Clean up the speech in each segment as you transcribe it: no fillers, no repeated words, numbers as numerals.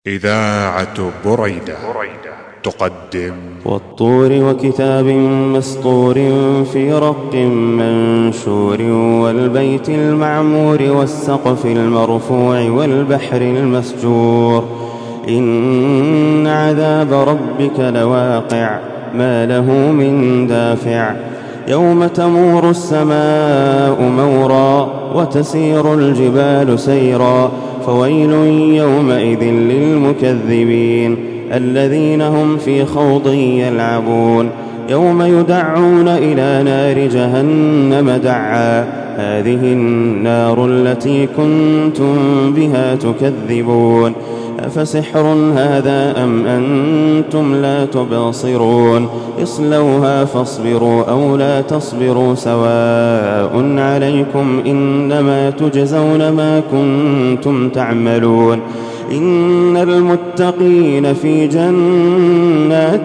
إذاعة بريدة تقدم والطور وكتاب مسطور في رق منشور والبيت المعمور والسقف المرفوع والبحر المسجور إن عذاب ربك لواقع ما له من دافع يوم تمور السماء مورا وتسير الجبال سيرا فويل يومئذ للمكذبين الذين هم في خوض يلعبون يوم يدعون إلى نار جهنم دعا هذه النار التي كنتم بها تكذبون أفسحر هذا أم أنتم لا تبصرون اصلوها فاصبروا أو لا تصبروا سواء عليكم إنما تجزون ما كنتم تعملون إن المتقين في جنات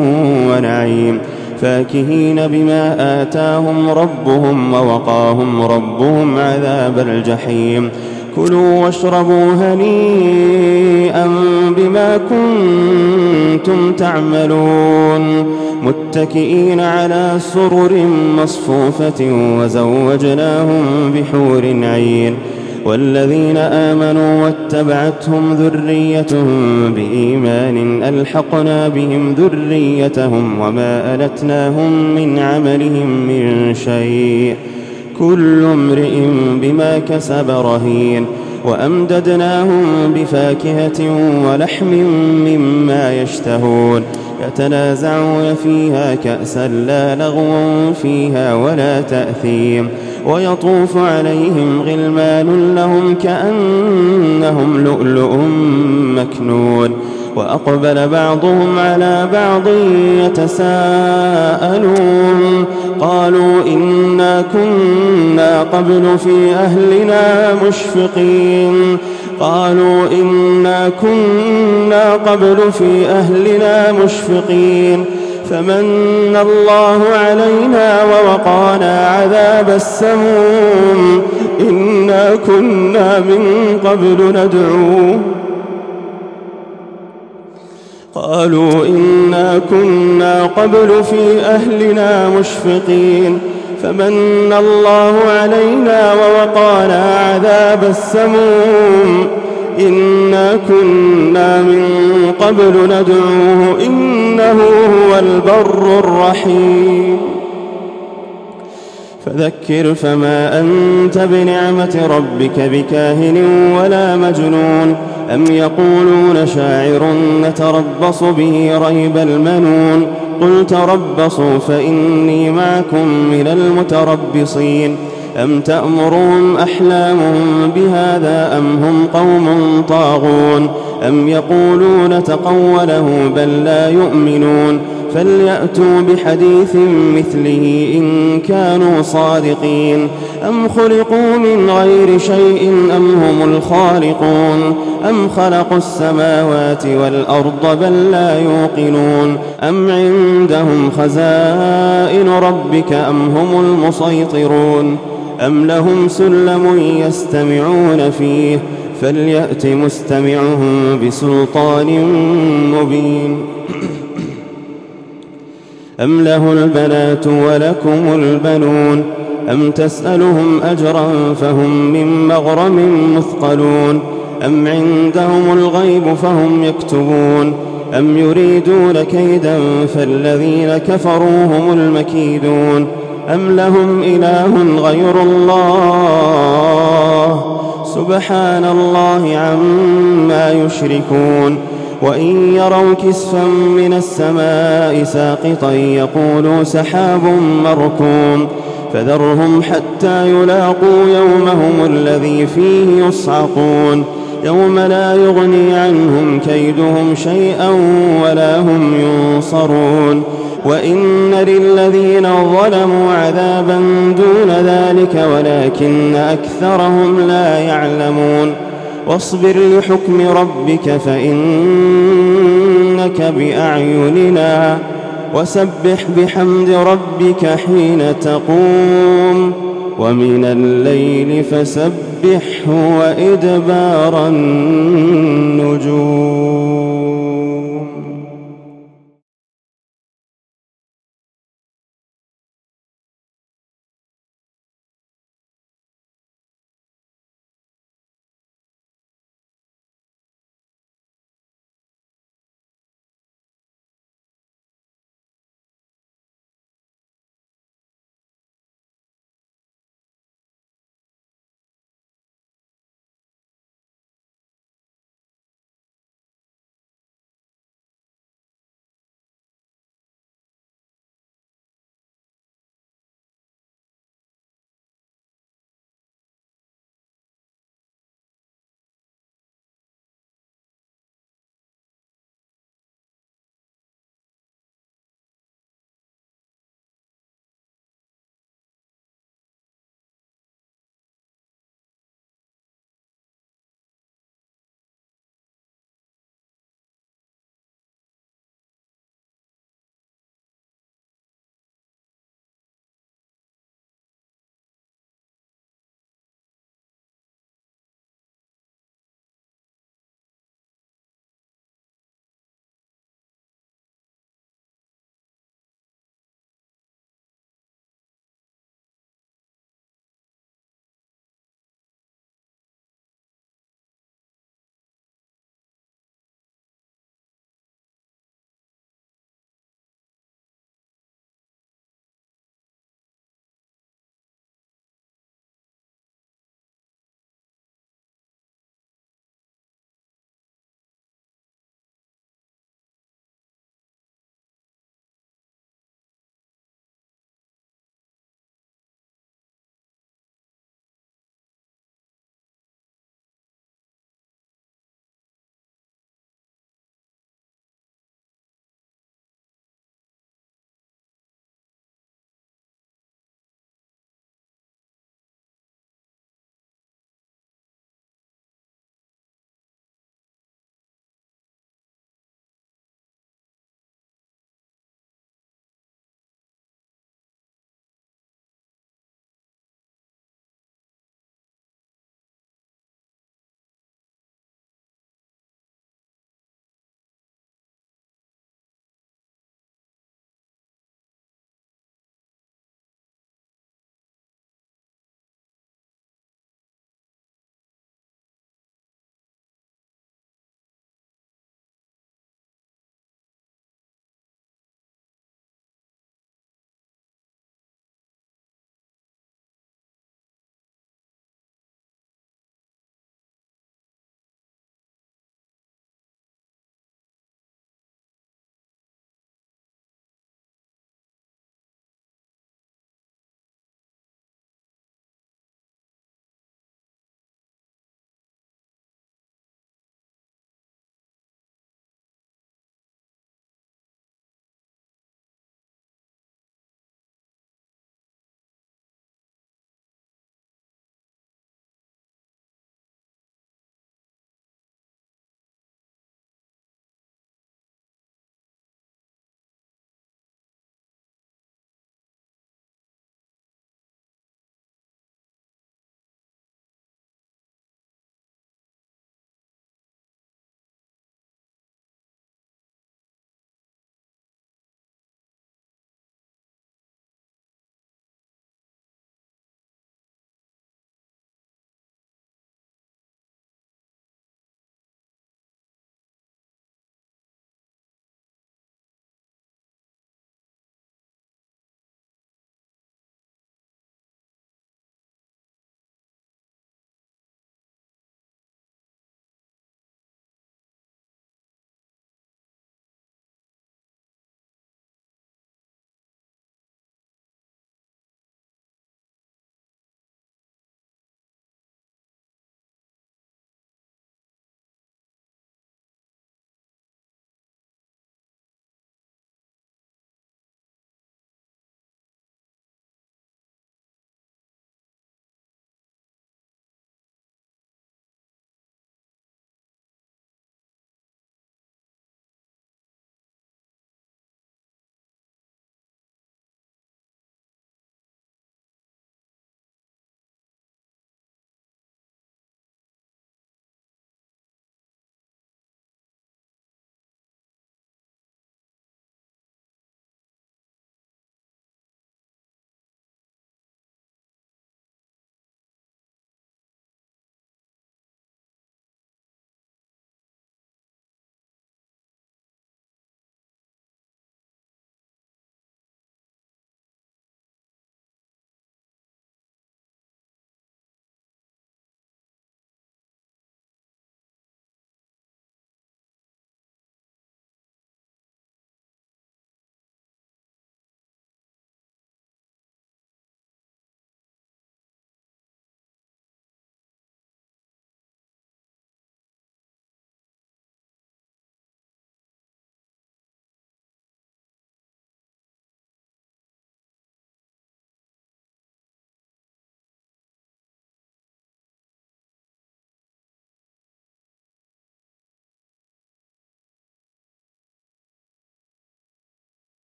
ونعيم فاكهين بما آتاهم ربهم ووقاهم ربهم عذاب الجحيم كلوا واشربوا هنيئا بما كنتم تعملون متكئين على سرر مصفوفة وزوجناهم بحور عين والذين آمنوا واتبعتهم ذريتهم بإيمان ألحقنا بهم ذريتهم وما ألتناهم من عملهم من شيء كل امرئ بما كسب رهين وأمددناهم بفاكهة ولحم مما يشتهون يتنازعون فيها كأسا لا لغو فيها ولا تأثيم ويطوف عليهم غلمان لهم كأنهم لؤلؤ مكنون وأقبل بعضهم على بعض يتساءلون قالوا إنا كنا قبل في أهلنا مشفقين فمن الله علينا ووقانا عذاب السموم إنا كنا من قبل ندعوه قالوا إنا كنا قبل في أهلنا مشفقين فمن الله علينا ووقانا عذاب السموم إنا كنا من قبل ندعوه إنه هو البر الرحيم فذكر فما أنت بنعمة ربك بكاهن ولا مجنون أم يقولون شاعر نتربص به ريب المنون قل تربصوا فإني معكم من المتربصين أم تأمرهم أحلامهم بهذا أم هم قوم طاغون أم يقولون تقوله بل لا يؤمنون فليأتوا بحديث مثله إن كانوا صادقين أم خلقوا من غير شيء أم هم الخالقون أم خلقوا السماوات والأرض بل لا يوقنون أم عندهم خزائن ربك أم هم المسيطرون أم لهم سلم يستمعون فيه فليأت مستمعهم بسلطان مبين أم له البنات ولكم البنون أم تسألهم أجرا فهم من مغرم مثقلون أم عندهم الغيب فهم يكتبون أم يريدون كيدا فالذين كفروا هم المكيدون أم لهم إله غير الله سبحان الله عما يشركون وإن يروا كسفا من السماء ساقطا يقولوا سحاب مركوم فذرهم حتى يلاقوا يومهم الذي فيه يصعقون يوم لا يغني عنهم كيدهم شيئا ولا هم ينصرون وإن للذين ظلموا عذابا دون ذلك ولكن أكثرهم لا يعلمون واصبر لحكم ربك فإنك بأعيننا وسبح بحمد ربك حين تقوم ومن الليل فسبح فسبحه وإدبار النجوم.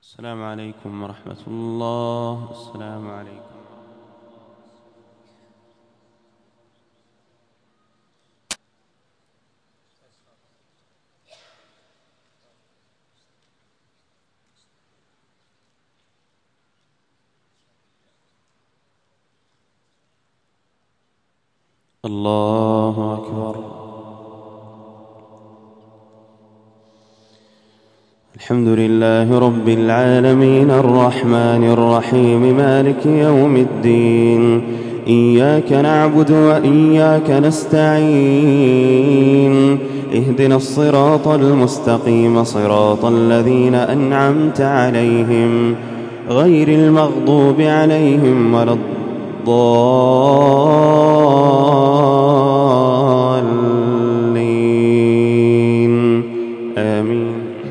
السلام عليكم ورحمة الله. السلام عليكم. الله أكبر. الحمد لله رب العالمين الرحمن الرحيم مالك يوم الدين. إياك نعبد وإياك نستعين. اهدنا الصراط المستقيم صراط الذين أنعمت عليهم غير المغضوب عليهم ولا الضالين. آمين.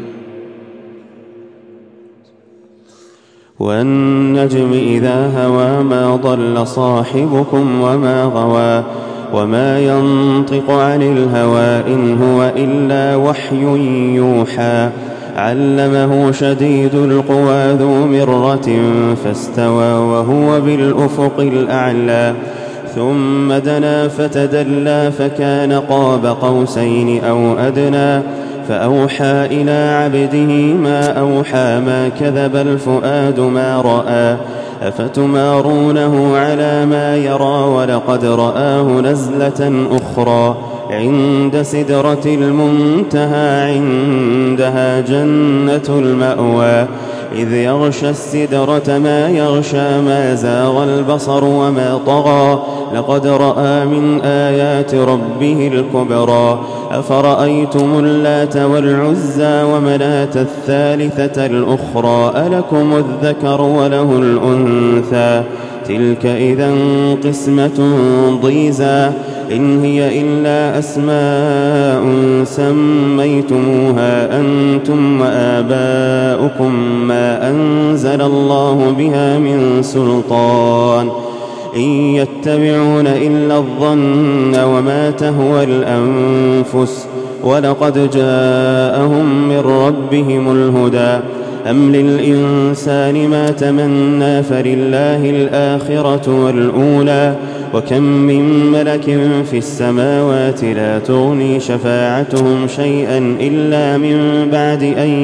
والنجم إذا هوى ما ضل صاحبكم وما غوى وما ينطق عن الهوى إن هو إلا وحي يوحى. علمه شديد القوى ذو مرة فاستوى وهو بالأفق الأعلى. ثم دنا فتدلى فكان قاب قوسين أو أدنى. فأوحى إلى عبده ما أوحى ما كذب الفؤاد ما رأى. أفتمارونه على ما يرى ولقد رآه نزلة أخرى عند سدرة المنتهى عندها جنة المأوى. إذ يغشى السدرة ما يغشى ما زاغ البصر وما طغى. لقد رأى من آيات ربه الكبرى. أفرأيتم اللات والعزى ومناة الثالثة الأخرى ألكم الذكر وله الأنثى تلك إذا قسمة ضيزى. إن هي إلا أسماء سميتموها أنتم وآباؤكم ما أنزل الله بها من سلطان إن يتبعون إلا الظن وما تهوى الأنفس ولقد جاءهم من ربهم الهدى. أم للإنسان ما تمنى فلله الآخرة والأولى. وكم من ملك في السماوات لا تغني شفاعتهم شيئا إلا من بعد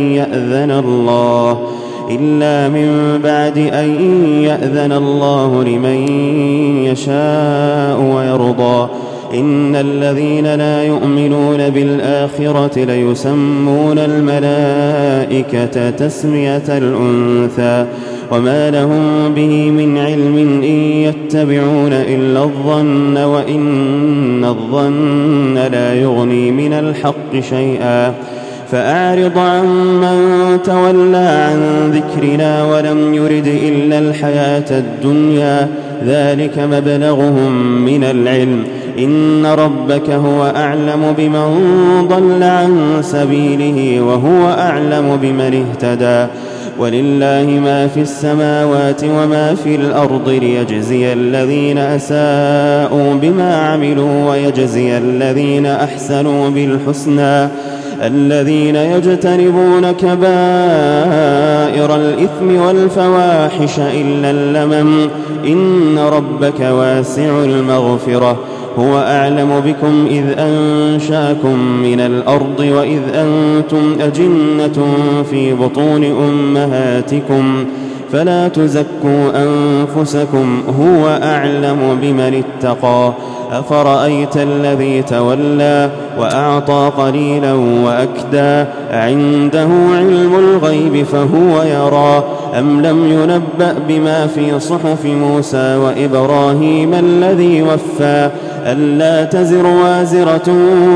أن يأذن الله لمن يشاء ويرضى. إن الذين لا يؤمنون بالآخرة ليسمون الملائكة تسمية الأنثى وما لهم به من علم إن يتبعون إلا الظن وإن الظن لا يغني من الحق شيئا. فأعرض عن من تولى عن ذكرنا ولم يرد إلا الحياة الدنيا ذلك مبلغهم من العلم. إن ربك هو أعلم بمن ضل عن سبيله وهو أعلم بمن اهتدى. ولله ما في السماوات وما في الأرض ليجزي الذين أساءوا بما عملوا ويجزي الذين أحسنوا بالحسنى. الذين يجتنبون كبائر الإثم والفواحش إلا اللمم إن ربك واسع المغفرة. هو أعلم بكم إذ أنشأكم من الأرض وإذ أنتم أجنة في بطون أمهاتكم فلا تزكوا أنفسكم هو أعلم بمن اتقى. أفرأيت الذي تولى وأعطى قليلا وأكدى عنده علم الغيب فهو يرى. أم لم ينبأ بما في صحف موسى وإبراهيم الذي وفى ألا تزر وازرة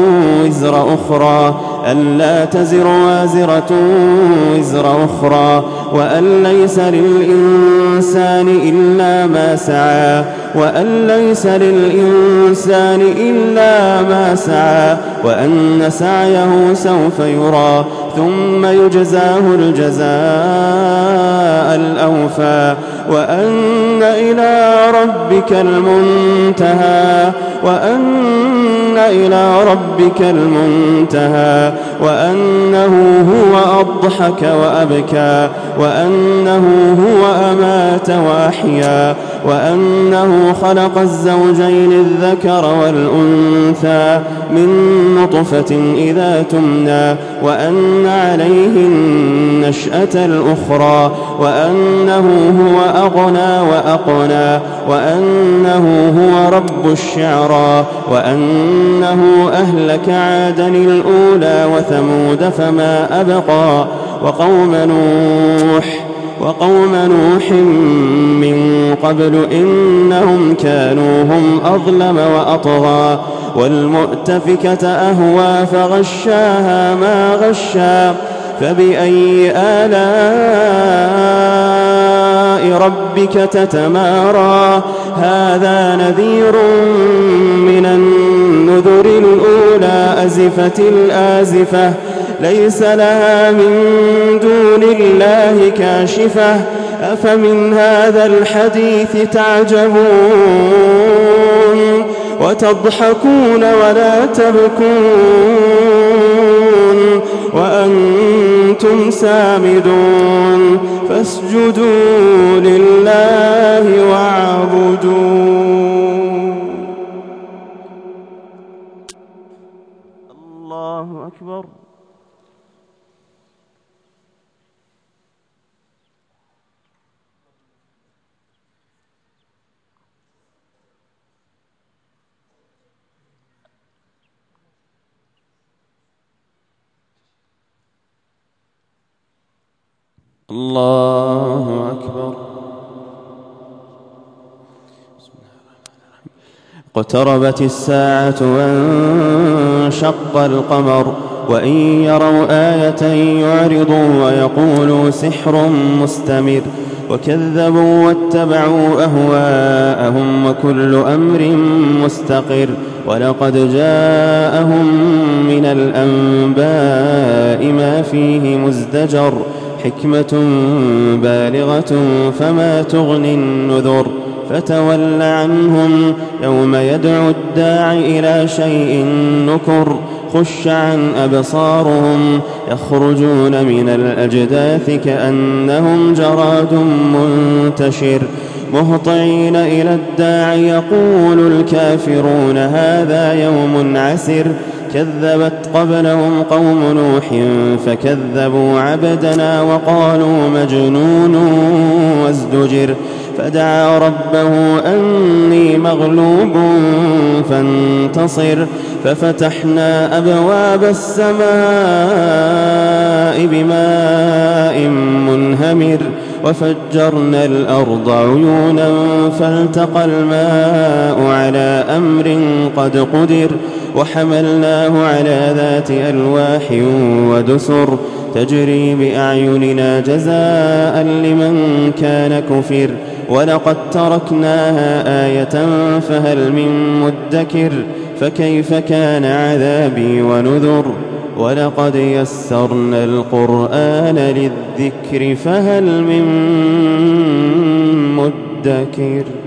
وزر أخرى وأن ليس للإنسان إلا ما سعى وأن سعيه سوف يرى ثم يجزاه الجزاء الأوفى وأن إلى ربك المنتهى وأن إلى ربك المنتهى وأنه هو أضحك وأبكى وأنه هو أمات وأحيا وأنه خلق الزوجين الذكر والأنثى من نطفة إذا تمنى وأن عليه النشأة الأخرى وأنه هو أغنى وأقنى وأنه هو رب الشعرى وأنه أهلك عادا الأولى وثمود فما أبقى وقوم نوح من قبل إنهم كانوا هم أظلم وأطغى والمؤتفكة أهوى فغشاها ما غشا فبأي آلاء ربك تتمارى هذا نذير من النذر الأولى أزفت الآزفة ليس لها من دون الله كاشفة أفمن هذا الحديث تعجبون وتضحكون ولا تبكون وأنتم سامدون فاسجدوا لله واعبدوا. الله أكبر. الله أكبر. اقتربت الساعة وانشق القمر وإن يروا آية يعرضوا ويقولوا سحر مستمر وكذبوا واتبعوا أهواءهم وكل أمر مستقر ولقد جاءهم من الأنباء ما فيه مزدجر حكمة بالغة فما تغني النذر فتول عنهم يوم يدعو الداع إلى شيء نكر خش عن أبصارهم يخرجون من الأجداث كأنهم جراد منتشر مهطعين إلى الداع يقول الكافرون هذا يوم عسر كذبت قبلهم قوم نوح فكذبوا عبدنا وقالوا مجنون وازدجر فدعا ربه أني مغلوب فانتصر ففتحنا أبواب السماء بماء منهمر وفجرنا الأرض عيونا فالتقى الماء على أمر قد قدر وحملناه على ذات ألواح ودسر تجري بأعيننا جزاء لمن كان كفر ولقد تركناها آية فهل من مدكر فكيف كان عذابي ونذر ولقد يسرنا القرآن للذكر فهل من مدكر.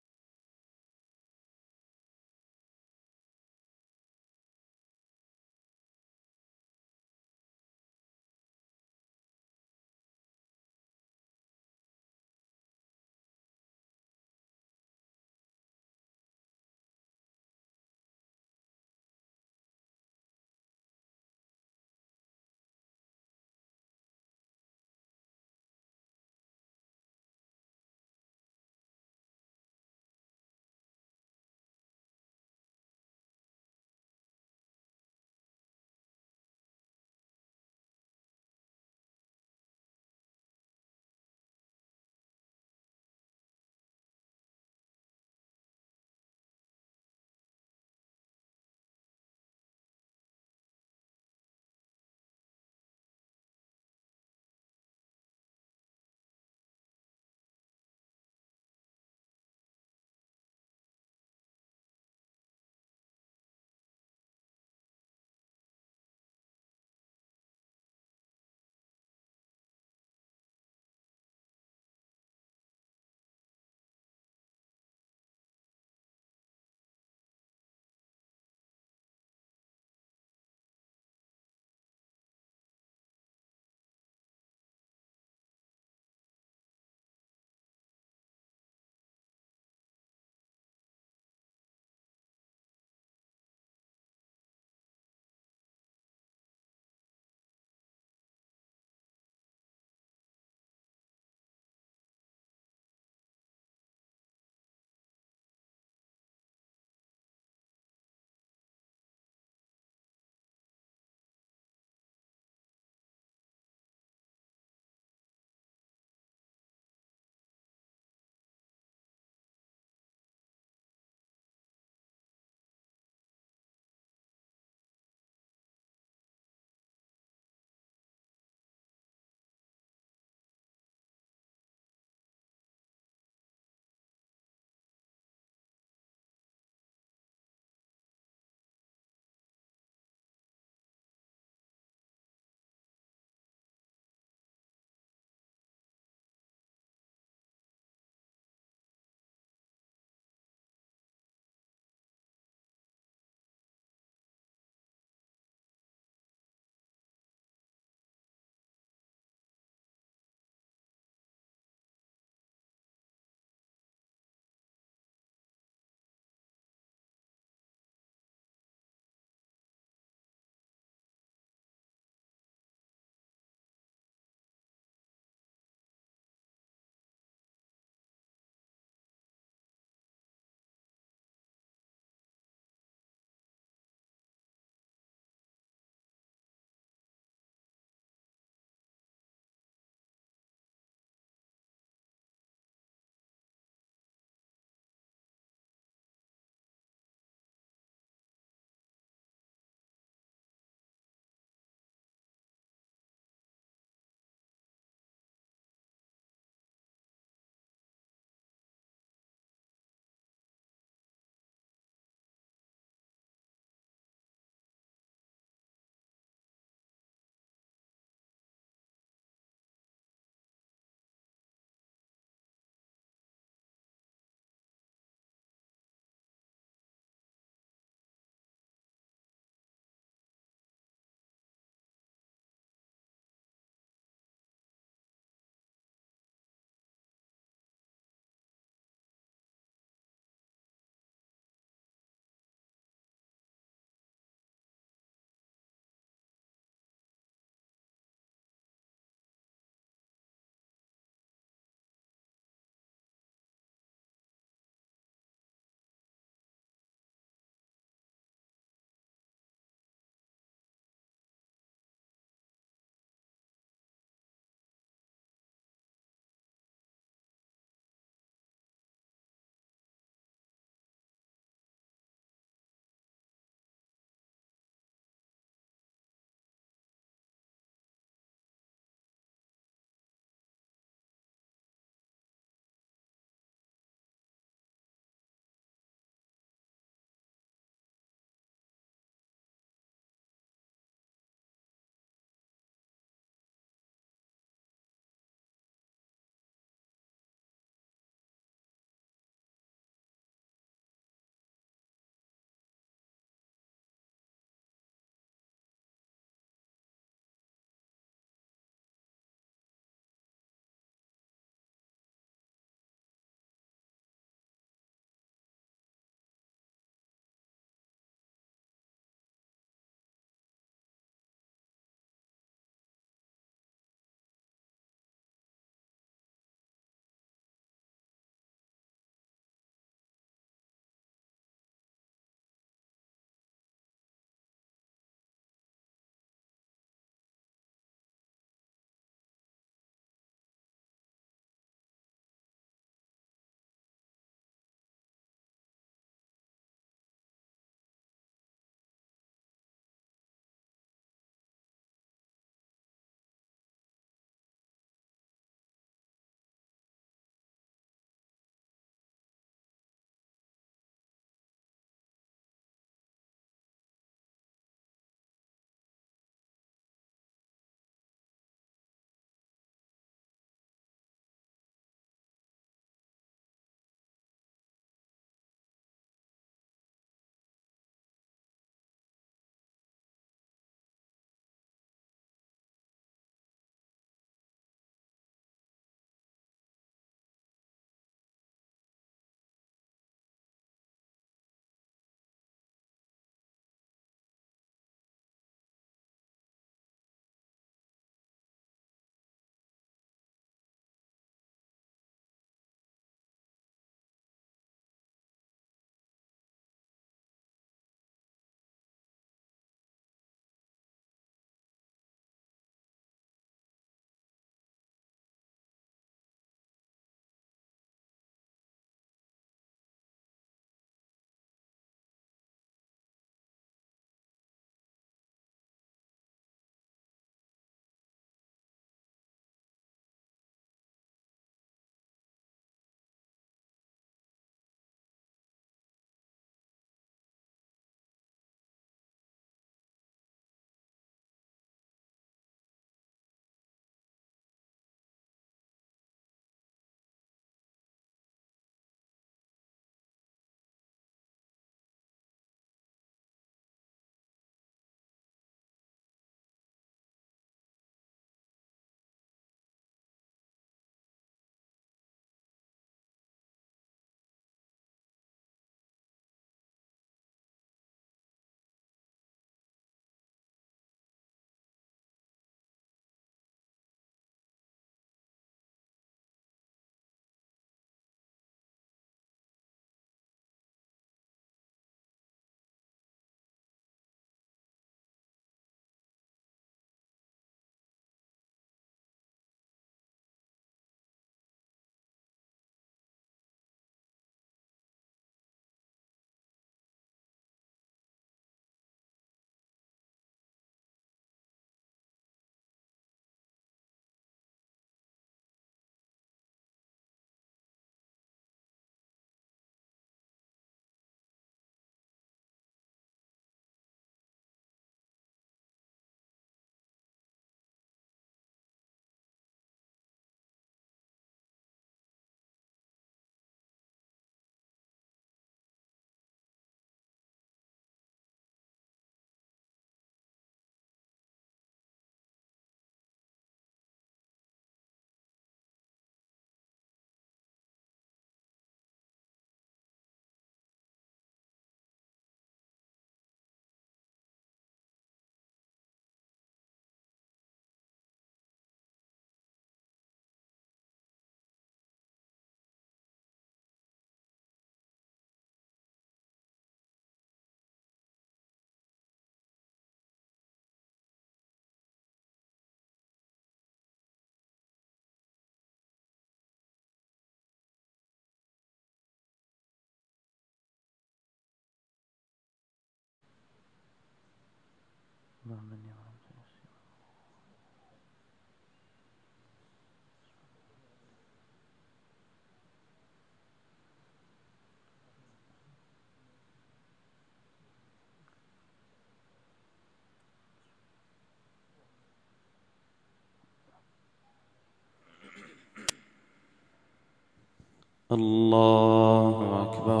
الله أكبر.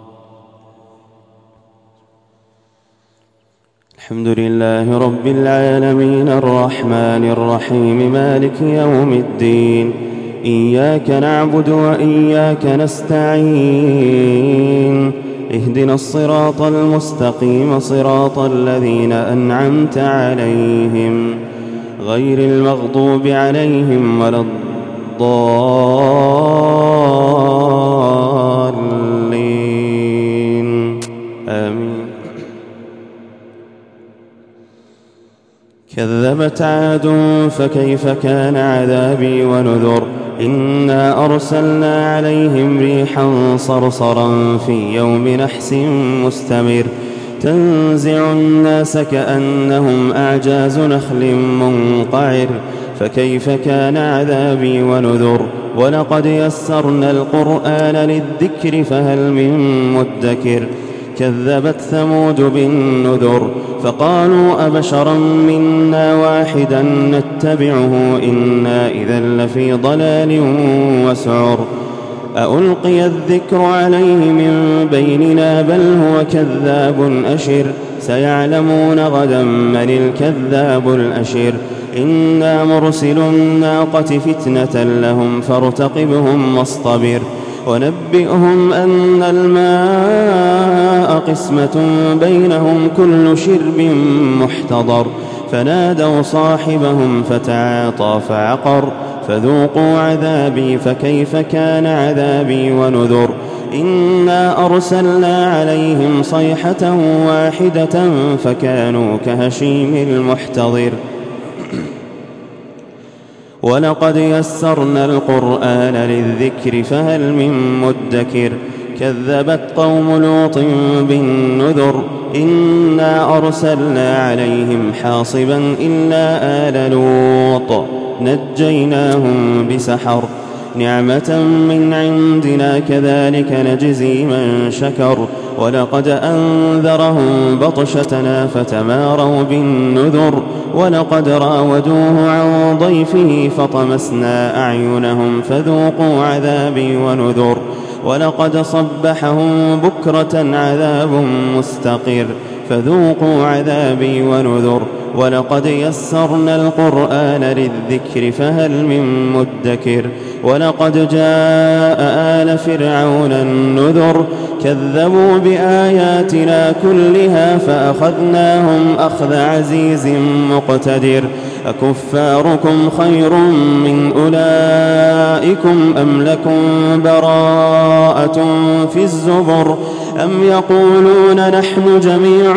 الحمد لله رب العالمين الرحمن الرحيم مالك يوم الدين، إياك نعبد وإياك نستعين، اهدنا الصراط المستقيم صراط الذين أنعمت عليهم غير المغضوب عليهم ولا الضالين آمين. كذبت عاد فكيف كان عذابي ونذر. إنا أرسلنا عليهم ريحا صرصرا في يوم نحس مستمر تنزع الناس كأنهم أعجاز نخل منقعر فكيف كان عذابي ونذر. ولقد يسرنا القرآن للذكر فهل من مدكر. كذبت ثمود بالنذر فقالوا أبشرا منا واحدا نتبعه إنا إذا لفي ضلال وسعر. ألقي الذكر عليه من بيننا بل هو كذاب أشر. سيعلمون غدا من الكذاب الأشر. إنا مرسل الناقة فتنة لهم فارتقبهم واصطبر. ونبئهم أن الماء قسمة بينهم كل شرب محتضر. فنادوا صاحبهم فتعاطى فعقر. فذوقوا عذابي فكيف كان عذابي ونذر. إنا أرسلنا عليهم صيحة واحدة فكانوا كهشيم المحتضر. ولقد يسرنا القرآن للذكر فهل من مدكر. كذبت قوم لوط بالنذر. إنا أرسلنا عليهم حاصبا إلا آل لوط نجيناهم بسحر. نعمة من عندنا كذلك نجزي من شكر. ولقد أنذرهم بطشتنا فتماروا بالنذر. ولقد راودوه عن ضيفه فطمسنا أعينهم فذوقوا عذابي ونذر. ولقد صبحهم بكرة عذاب مستقر فذوقوا عذابي ونذر. ولقد يسرنا القرآن للذكر فهل من مدكر. ولقد جاء آل فرعون النذر. كذبوا بآياتنا كلها فأخذناهم أخذ عزيز مقتدر. أكفاركم خير من أولئكم أم لكم براءة في الزبر. أم يقولون نحن جميع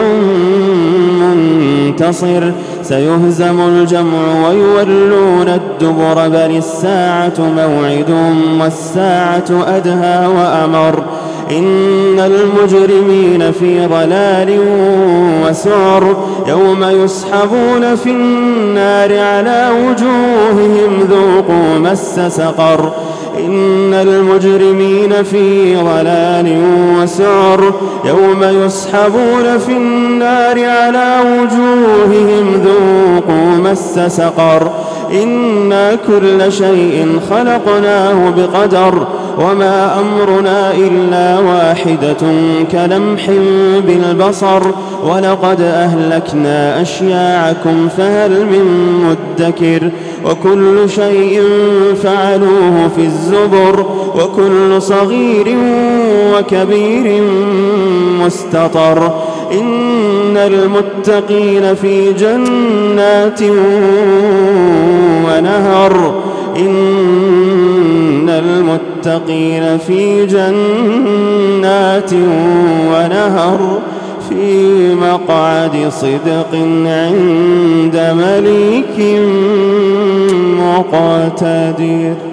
منتصر. سيهزم الجمع ويولون الدبر بل الساعة موعدهم والساعة أدهى وأمر. إن المجرمين في ضلال وسعر. يوم يسحبون في النار على وجوههم ذوقوا مس سقر. إن المجرمين في ضلال وسعر. يوم يسحبون في النار على وجوههم ذوقوا مس سقر. إنا كل شيء خلقناه بقدر. وما أمرنا إلا واحدة كلمح بالبصر. ولقد أهلكنا أشياعكم فهل من مدكر. وكل شيء فعلوه في الزبر. وكل صغير وكبير مستطر. إن المتقين في جنات ونهر. إن المتقين في جنات ونهر في مقعد صدق عند مليك مقتدر.